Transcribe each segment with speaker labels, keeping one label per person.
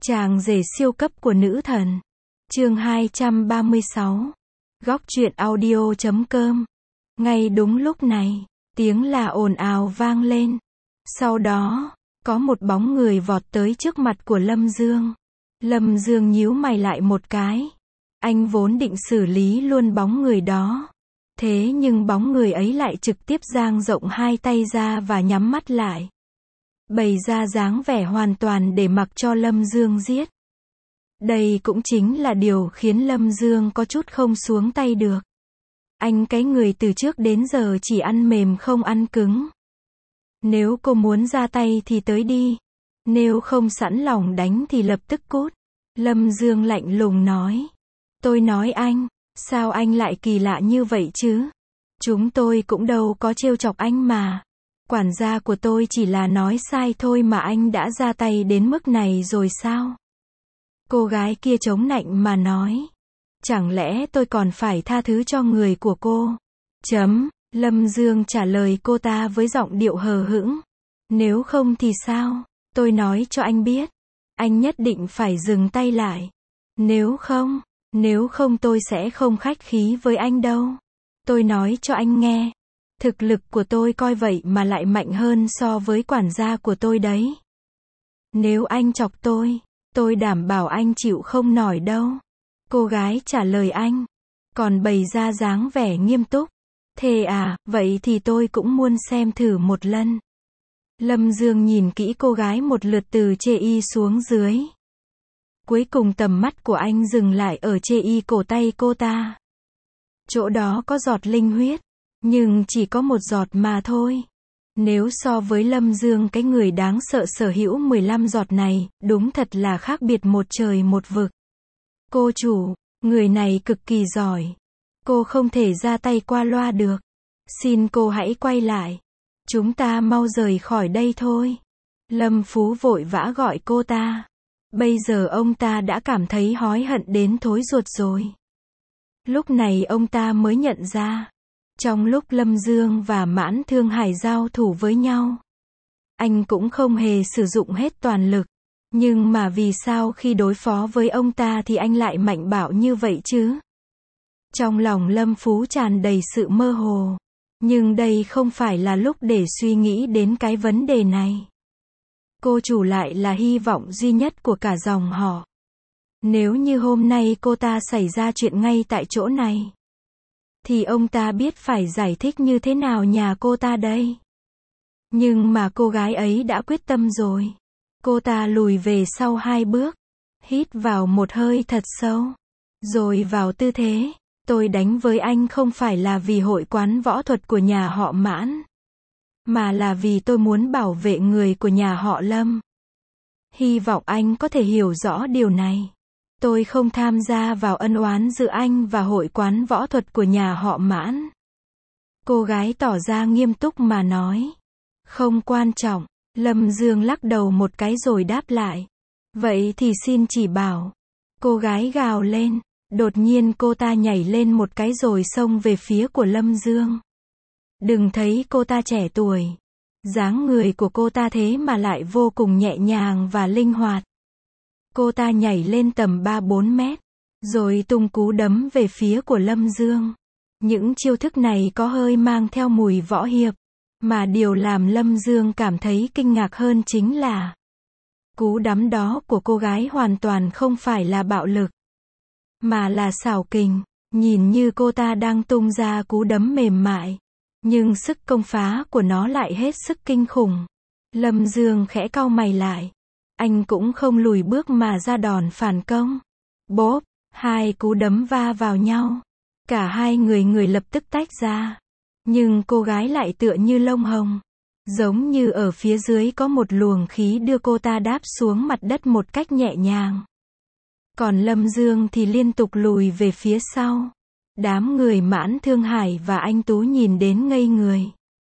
Speaker 1: Chàng rể siêu cấp của nữ thần. Chương 236. Góc truyện audio.com. Ngay đúng lúc này, tiếng là ồn ào vang lên. Sau đó, có một bóng người vọt tới trước mặt của Lâm Dương. Lâm Dương nhíu mày lại một cái. Anh vốn định xử lý luôn bóng người đó. Thế nhưng bóng người ấy lại trực tiếp dang rộng hai tay ra và nhắm mắt lại. Bày ra dáng vẻ hoàn toàn để mặc cho Lâm Dương giết. Đây cũng chính là điều khiến Lâm Dương có chút không xuống tay được. Anh cái người từ trước đến giờ chỉ ăn mềm không ăn cứng. Nếu cô muốn ra tay thì tới đi. Nếu không sẵn lòng đánh thì lập tức cút. Lâm Dương lạnh lùng nói. Tôi nói anh, sao anh lại kỳ lạ như vậy chứ? Chúng tôi cũng đâu có trêu chọc anh mà. Quản gia của tôi chỉ là nói sai thôi mà anh đã ra tay đến mức này rồi sao? Cô gái kia chống nạnh mà nói. Chẳng lẽ tôi còn phải tha thứ cho người của cô? Lâm Dương trả lời cô ta với giọng điệu hờ hững. Nếu không thì sao? Tôi nói cho anh biết. Anh nhất định phải dừng tay lại. Nếu không tôi sẽ không khách khí với anh đâu. Tôi nói cho anh nghe. Thực lực của tôi coi vậy mà lại mạnh hơn so với quản gia của tôi đấy. Nếu anh chọc tôi đảm bảo anh chịu không nổi đâu. Cô gái trả lời anh. Còn bày ra dáng vẻ nghiêm túc. Thế à, vậy thì tôi cũng muốn xem thử một lần. Lâm Dương nhìn kỹ cô gái một lượt từ chê y xuống dưới. Cuối cùng tầm mắt của anh dừng lại ở chê y cổ tay cô ta. Chỗ đó có giọt linh huyết. Nhưng chỉ có một giọt mà thôi. Nếu so với Lâm Dương cái người đáng sợ sở hữu 15 giọt này, đúng thật là khác biệt một trời một vực. Cô chủ, người này cực kỳ giỏi. Cô không thể ra tay qua loa được. Xin cô hãy quay lại. Chúng ta mau rời khỏi đây thôi. Lâm Phú vội vã gọi cô ta. Bây giờ ông ta đã cảm thấy hối hận đến thối ruột rồi. Lúc này ông ta mới nhận ra. Trong lúc Lâm Dương và Mãn Thương Hải giao thủ với nhau, anh cũng không hề sử dụng hết toàn lực. Nhưng mà vì sao khi đối phó với ông ta thì anh lại mạnh bạo như vậy chứ? Trong lòng Lâm Phú tràn đầy sự mơ hồ. Nhưng đây không phải là lúc để suy nghĩ đến cái vấn đề này. Cô chủ lại là hy vọng duy nhất của cả dòng họ. Nếu như hôm nay cô ta xảy ra chuyện ngay tại chỗ này, thì ông ta biết phải giải thích như thế nào nhà cô ta đây. Nhưng mà cô gái ấy đã quyết tâm rồi. Cô ta lùi về sau 2 bước. Hít vào một hơi thật sâu. Rồi vào tư thế. Tôi đánh với anh không phải là vì hội quán võ thuật của nhà họ Mãn. Mà là vì tôi muốn bảo vệ người của nhà họ Lâm. Hy vọng anh có thể hiểu rõ điều này. Tôi không tham gia vào ân oán giữa anh và hội quán võ thuật của nhà họ Mãn. Cô gái tỏ ra nghiêm túc mà nói. Không quan trọng. Lâm Dương lắc đầu một cái rồi đáp lại. Vậy thì xin chỉ bảo. Cô gái gào lên. Đột nhiên cô ta nhảy lên một cái rồi xông về phía của Lâm Dương. Đừng thấy cô ta trẻ tuổi. Dáng người của cô ta thế mà lại vô cùng nhẹ nhàng và linh hoạt. Cô ta nhảy lên tầm 3-4 mét, rồi tung cú đấm về phía của Lâm Dương. Những chiêu thức này có hơi mang theo mùi võ hiệp, mà điều làm Lâm Dương cảm thấy kinh ngạc hơn chính là cú đấm đó của cô gái hoàn toàn không phải là bạo lực, mà là xảo kình. Nhìn như cô ta đang tung ra cú đấm mềm mại, nhưng sức công phá của nó lại hết sức kinh khủng. Lâm Dương khẽ cau mày lại. Anh cũng không lùi bước mà ra đòn phản công. Bốp, 2 cú đấm va vào nhau. Cả hai người lập tức tách ra. Nhưng cô gái lại tựa như lông hồng. Giống như ở phía dưới có một luồng khí đưa cô ta đáp xuống mặt đất một cách nhẹ nhàng. Còn Lâm Dương thì liên tục lùi về phía sau. Đám người Mãn Thương Hải và anh Tú nhìn đến ngây người.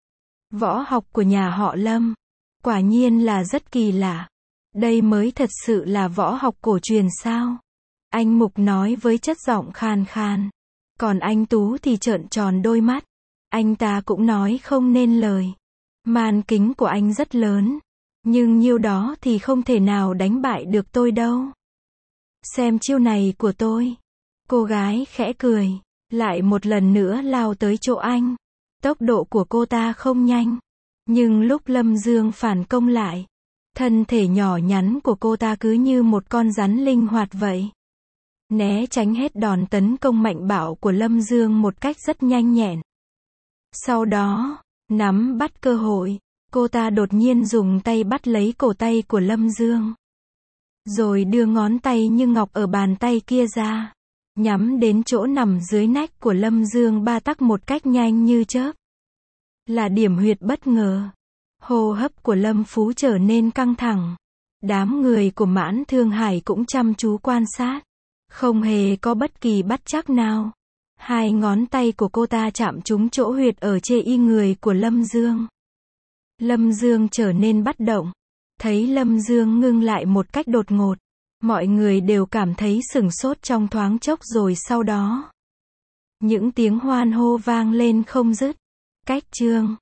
Speaker 1: Võ học của nhà họ Lâm. Quả nhiên là rất kỳ lạ. Đây mới thật sự là võ học cổ truyền sao? Anh Mục nói với chất giọng khàn khàn. Còn anh Tú thì trợn tròn đôi mắt. Anh ta cũng nói không nên lời. Màn kính của anh rất lớn. Nhưng nhiêu đó thì không thể nào đánh bại được tôi đâu. Xem chiêu này của tôi. Cô gái khẽ cười, lại một lần nữa lao tới chỗ anh. Tốc độ của cô ta không nhanh, nhưng lúc Lâm Dương phản công lại, thân thể nhỏ nhắn của cô ta cứ như một con rắn linh hoạt vậy. Né tránh hết đòn tấn công mạnh bạo của Lâm Dương một cách rất nhanh nhẹn. Sau đó, nắm bắt cơ hội, cô ta đột nhiên dùng tay bắt lấy cổ tay của Lâm Dương. Rồi đưa ngón tay như ngọc ở bàn tay kia ra, nhắm đến chỗ nằm dưới nách của Lâm Dương ba tắc một cách nhanh như chớp. Là điểm huyệt bất ngờ. Hô hấp của Lâm Phú trở nên căng thẳng. Đám người của Mãn Thương Hải cũng chăm chú quan sát. Không hề có bất kỳ bắt chước nào. Hai ngón tay của cô ta chạm trúng chỗ huyệt ở chê y người của Lâm Dương. Lâm Dương trở nên bất động. Thấy Lâm Dương ngưng lại một cách đột ngột. Mọi người đều cảm thấy sửng sốt trong thoáng chốc rồi sau đó. Những tiếng hoan hô vang lên không dứt. Cách chương